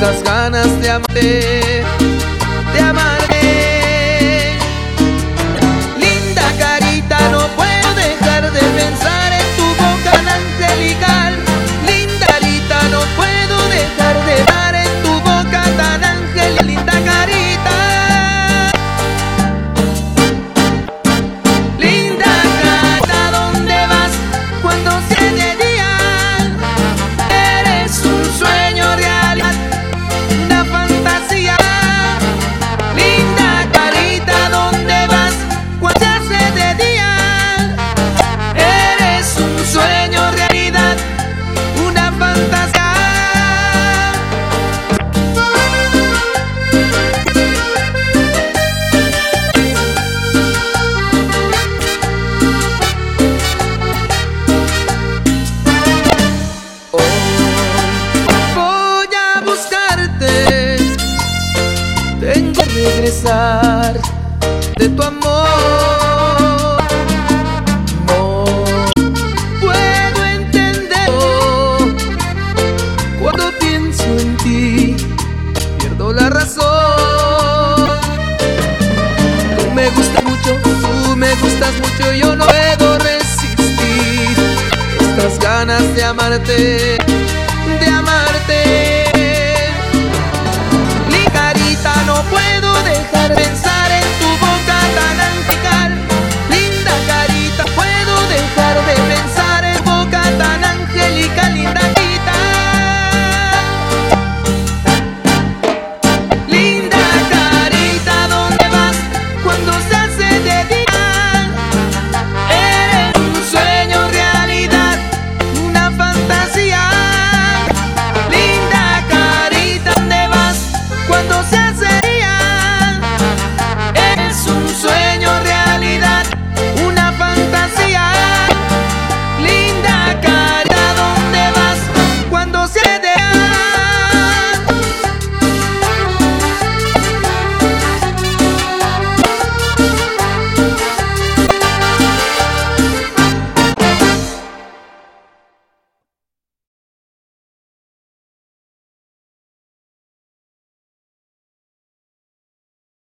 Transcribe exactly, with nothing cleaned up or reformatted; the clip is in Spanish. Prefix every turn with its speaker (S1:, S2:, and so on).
S1: estas ganas de amarte, de amarte. Linda carita, no puedo dejar de pensar en tu boca tan angelical. Linda carita, no puedo dejar de pensar en tu boca tan angelical. Linda carita, linda carita, ¿dónde vas cuando se de día? Eres un sueño realidad, una fantasía. Linda carita, ¿dónde vas cuando se hace de día? Eres un sueño realidad, una fantasía. Hoy voy a buscarte, tengo que regresar de tu amor. No puedo entenderlo, cuando pienso en ti pierdo la razón. Tú me gustas mucho, tú me gustas mucho, yo no puedo resistir estas ganas de amarte,